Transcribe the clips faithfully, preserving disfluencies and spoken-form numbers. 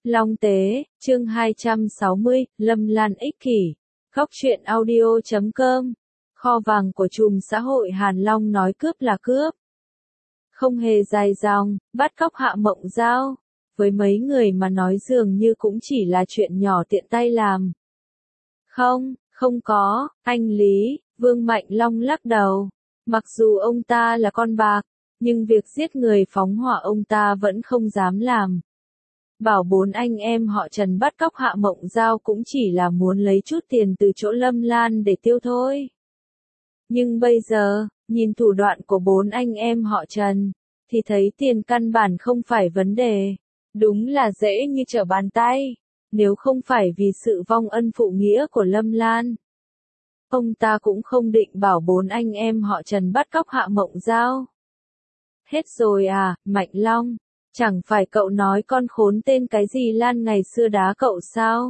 Long Tế, chương hai trăm sáu mươi, Lâm Lan ích kỷ. Góc truyện audio chấm com. Kho vàng của trùm xã hội Hàn Long nói cướp là cướp. Không hề dài dòng, bắt cóc Hạ Mộng Giao. Với mấy người mà nói dường như cũng chỉ là chuyện nhỏ tiện tay làm. Không, không có, anh Lý, Vương Mạnh Long lắc đầu. Mặc dù ông ta là con bạc, nhưng việc giết người phóng hỏa ông ta vẫn không dám làm. Bảo bốn anh em họ Trần bắt cóc Hạ Mộng Giao cũng chỉ là muốn lấy chút tiền từ chỗ Lâm Lan để tiêu thôi. Nhưng bây giờ, nhìn thủ đoạn của bốn anh em họ Trần, thì thấy tiền căn bản không phải vấn đề. Đúng là dễ như trở bàn tay, nếu không phải vì sự vong ân phụ nghĩa của Lâm Lan. Ông ta cũng không định bảo bốn anh em họ Trần bắt cóc Hạ Mộng Giao. Hết rồi à, Mạnh Long, chẳng phải cậu nói con khốn tên cái gì Lan ngày xưa đá cậu sao?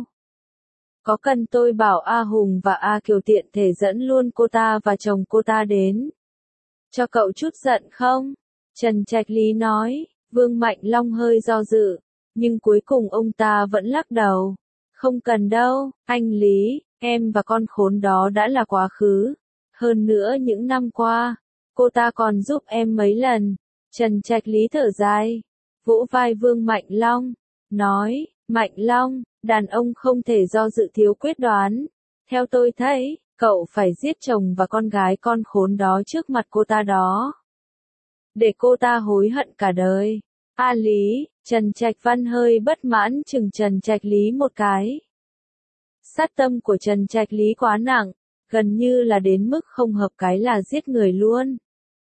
Có cần tôi bảo A Hùng và A Kiều tiện thể dẫn luôn cô ta và chồng cô ta đến cho cậu chút giận không? Trần Trạch Lý nói. Vương Mạnh Long hơi do dự, nhưng cuối cùng ông ta vẫn lắc đầu. Không cần đâu, anh Lý, em và con khốn đó đã là quá khứ. Hơn nữa những năm qua, cô ta còn giúp em mấy lần. Trần Trạch Lý thở dài, vỗ vai Vương Mạnh Long, nói, Mạnh Long, đàn ông không thể do dự thiếu quyết đoán. Theo tôi thấy, cậu phải giết chồng và con gái con khốn đó trước mặt cô ta đó. Để cô ta hối hận cả đời. A Lý, Trần Trạch Văn hơi bất mãn chừng Trần Trạch Lý một cái. Sát tâm của Trần Trạch Lý quá nặng, gần như là đến mức không hợp cái là giết người luôn.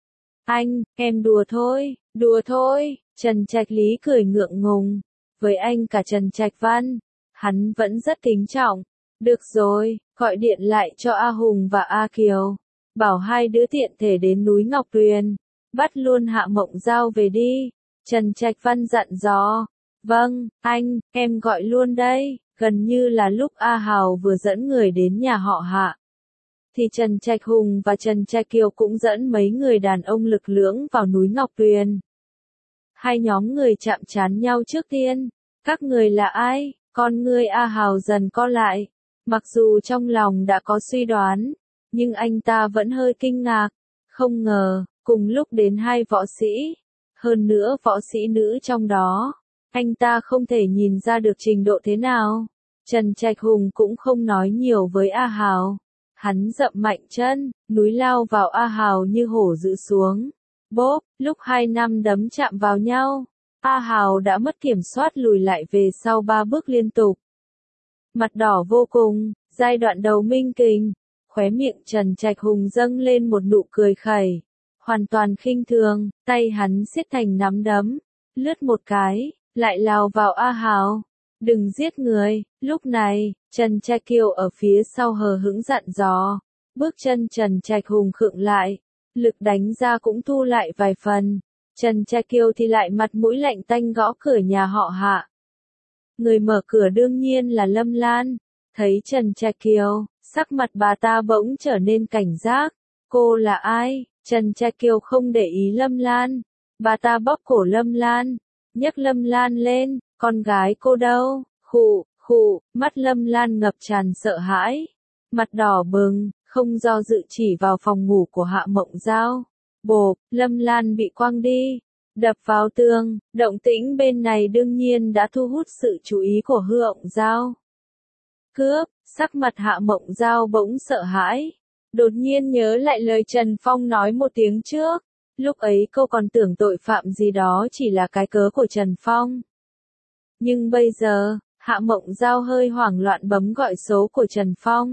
Anh, em đùa thôi, đùa thôi, Trần Trạch Lý cười ngượng ngùng. Với anh cả Trần Trạch Văn, hắn vẫn rất kính trọng. Được rồi, gọi điện lại cho A Hùng và A Kiều. Bảo hai đứa tiện thể đến núi Ngọc Tuyền. Bắt luôn Hạ Mộng Giao về đi. Trần Trạch Văn dặn dò. Vâng, anh, em gọi luôn đây. Gần như là lúc A Hào vừa dẫn người đến nhà họ Hạ, thì Trần Trạch Hùng và Trần Trạch Kiều cũng dẫn mấy người đàn ông lực lưỡng vào núi Ngọc Tuyền. Hai nhóm người chạm trán nhau trước tiên. Các người là ai? Con ngươi A Hào dần co lại. Mặc dù trong lòng đã có suy đoán, nhưng anh ta vẫn hơi kinh ngạc. Không ngờ, cùng lúc đến hai võ sĩ. Hơn nữa võ sĩ nữ trong đó. Anh ta không thể nhìn ra được trình độ thế nào. Trần Trạch Hùng cũng không nói nhiều với A Hào. Hắn dậm mạnh chân, núi lao vào A Hào như hổ dữ xuống. Bốp, lúc hai năm đấm chạm vào nhau, A Hào đã mất kiểm soát lùi lại về sau ba bước liên tục. Mặt đỏ vô cùng, giai đoạn đầu minh kình, khóe miệng Trần Trạch Hùng dâng lên một nụ cười khẩy. Hoàn toàn khinh thường, tay hắn siết thành nắm đấm, lướt một cái, lại lao vào A Hào. Đừng giết người. Lúc này, Trần Trạch Kiều ở phía sau hờ hững dặn dò. Bước chân Trần Trạch Hùng khựng lại, lực đánh ra cũng thu lại vài phần. Trần Trạch Kiều thì lại mặt mũi lạnh tanh gõ cửa nhà họ Hạ. Người mở cửa đương nhiên là Lâm Lan. Thấy Trần Trạch Kiều, sắc mặt bà ta bỗng trở nên cảnh giác. Cô là ai? Trần Trạch Kiều không để ý Lâm Lan. Bà ta bóp cổ Lâm Lan, nhấc Lâm Lan lên. Con gái cô đâu? Khụ, khụ, mắt Lâm Lan ngập tràn sợ hãi. Mặt đỏ bừng, không do dự chỉ vào phòng ngủ của Hạ Mộng Giao. Bộp, Lâm Lan bị quăng đi, đập vào tường. Động tĩnh bên này đương nhiên đã thu hút sự chú ý của Hư Mộng Giao. Cướp, sắc mặt Hạ Mộng Giao bỗng sợ hãi. Đột nhiên nhớ lại lời Trần Phong nói một tiếng trước. Lúc ấy cô còn tưởng tội phạm gì đó chỉ là cái cớ của Trần Phong. Nhưng bây giờ, Hạ Mộng Giao hơi hoảng loạn bấm gọi số của Trần Phong.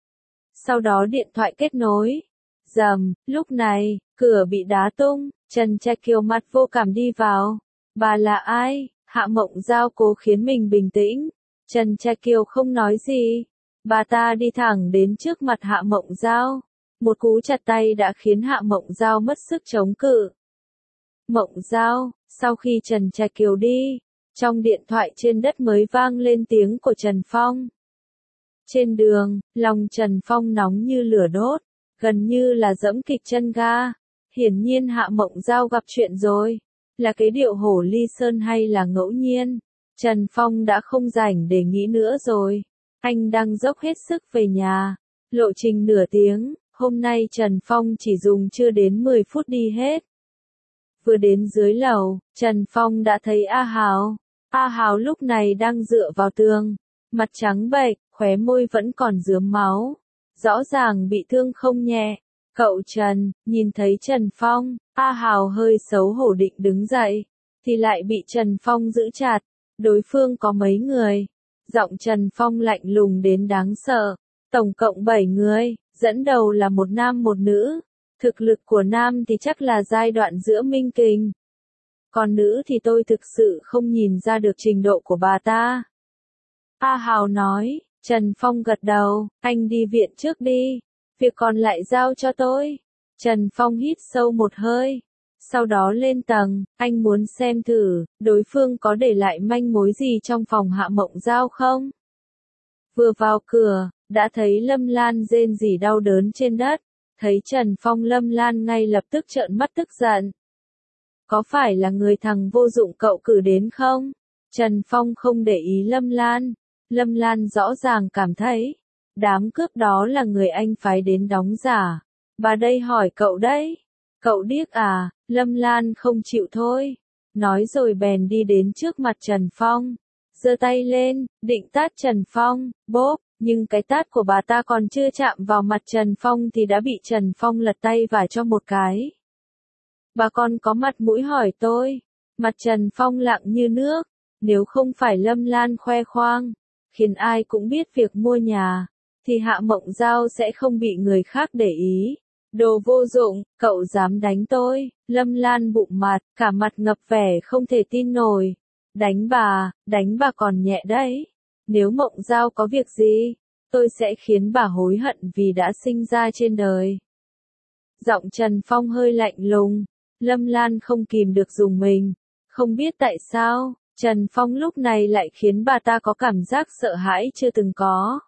Sau đó điện thoại kết nối. Rầm, lúc này, cửa bị đá tung, Trần Trạch Kiều mặt vô cảm đi vào. Bà là ai? Hạ Mộng Giao cố khiến mình bình tĩnh. Trần Trạch Kiều không nói gì. Bà ta đi thẳng đến trước mặt Hạ Mộng Giao. Một cú chặt tay đã khiến Hạ Mộng Giao mất sức chống cự. Mộng Giao, sau khi Trần Trạch Kiều đi, trong điện thoại trên đất mới vang lên tiếng của Trần Phong. Trên đường, lòng Trần Phong nóng như lửa đốt, gần như là giẫm kịch chân ga. Hiển nhiên Hạ Mộng Giao gặp chuyện rồi. Là cái điệu hổ ly sơn hay là ngẫu nhiên? Trần Phong đã không rảnh để nghĩ nữa rồi. Anh đang dốc hết sức về nhà. Lộ trình nửa tiếng, hôm nay Trần Phong chỉ dùng chưa đến mười phút đi hết. Vừa đến dưới lầu, Trần Phong đã thấy A Hào. A Hào lúc này đang dựa vào tường, mặt trắng bệch, khóe môi vẫn còn rướm máu. Rõ ràng bị thương không nhẹ. Cậu Trần, nhìn thấy Trần Phong, A Hào hơi xấu hổ định đứng dậy, thì lại bị Trần Phong giữ chặt. Đối phương có mấy người? Giọng Trần Phong lạnh lùng đến đáng sợ. Tổng cộng bảy người, dẫn đầu là một nam một nữ. Thực lực của nam thì chắc là giai đoạn giữa minh kình. Còn nữ thì tôi thực sự không nhìn ra được trình độ của bà ta. A Hào nói. Trần Phong gật đầu, anh đi viện trước đi. Việc còn lại giao cho tôi. Trần Phong hít sâu một hơi. Sau đó lên tầng, anh muốn xem thử, đối phương có để lại manh mối gì trong phòng Hạ Mộng Giao không? Vừa vào cửa, đã thấy Lâm Lan rên rỉ đau đớn trên đất. Thấy Trần Phong, Lâm Lan ngay lập tức trợn mắt tức giận. Có phải là người thằng vô dụng cậu cử đến không? Trần Phong không để ý Lâm Lan. Lâm Lan rõ ràng cảm thấy, đám cướp đó là người anh phái đến đóng giả. Bà đây hỏi cậu đấy. Cậu điếc à? Lâm Lan không chịu thôi. Nói rồi bèn đi đến trước mặt Trần Phong. Giơ tay lên, định tát Trần Phong, bốp, nhưng cái tát của bà ta còn chưa chạm vào mặt Trần Phong thì đã bị Trần Phong lật tay vả cho một cái. Bà còn có mặt mũi hỏi tôi. Mặt Trần Phong lặng như nước. Nếu không phải Lâm Lan khoe khoang, khiến ai cũng biết việc mua nhà, thì Hạ Mộng Giao sẽ không bị người khác để ý. Đồ vô dụng, cậu dám đánh tôi? Lâm Lan bụng mặt, cả mặt ngập vẻ không thể tin nổi. Đánh bà, đánh bà còn nhẹ đấy. Nếu Mộng Giao có việc gì, tôi sẽ khiến bà hối hận vì đã sinh ra trên đời. Giọng Trần Phong hơi lạnh lùng. Lâm Lan không kìm được rùng mình. Không biết tại sao, Trần Phong lúc này lại khiến bà ta có cảm giác sợ hãi chưa từng có.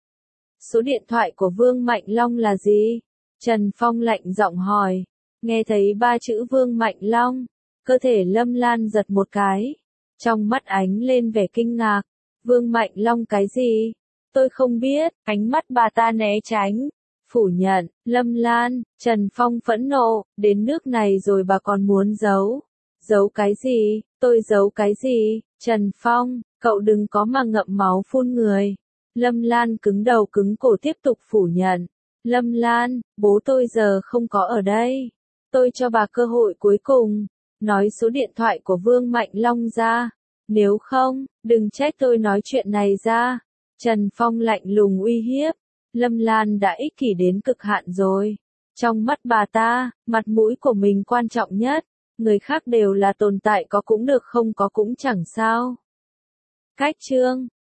Số điện thoại của Vương Mạnh Long là gì? Trần Phong lạnh giọng hỏi. Nghe thấy ba chữ Vương Mạnh Long, cơ thể Lâm Lan giật một cái. Trong mắt ánh lên vẻ kinh ngạc. Vương Mạnh Long cái gì? Tôi không biết. Ánh mắt bà ta né tránh. Phủ nhận. Lâm Lan, Trần Phong phẫn nộ. Đến nước này rồi bà còn muốn giấu. Giấu cái gì? Tôi giấu cái gì? Trần Phong, cậu đừng có mà ngậm máu phun người. Lâm Lan cứng đầu cứng cổ tiếp tục phủ nhận. Lâm Lan, bố tôi giờ không có ở đây. Tôi cho bà cơ hội cuối cùng. Nói số điện thoại của Vương Mạnh Long ra. Nếu không, đừng trách tôi nói chuyện này ra. Trần Phong lạnh lùng uy hiếp. Lâm Lan đã ích kỷ đến cực hạn rồi. Trong mắt bà ta, mặt mũi của mình quan trọng nhất. Người khác đều là tồn tại có cũng được không có cũng chẳng sao. Cách chương